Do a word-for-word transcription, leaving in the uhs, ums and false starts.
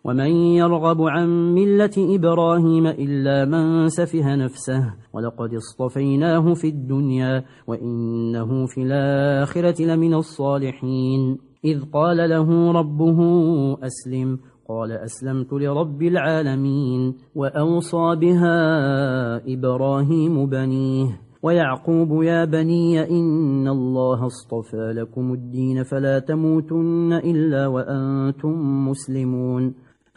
ومن يرغب عن ملة إبراهيم إلا من سفه نفسه ولقد اصطفيناه في الدنيا وإنه في الآخرة لمن الصالحين إذ قال له ربه أسلم قال أسلمت لرب العالمين وأوصى بها إبراهيم بنيه ويعقوب يا بني إن الله اصطفى لكم الدين فلا تموتن إلا وأنتم مسلمون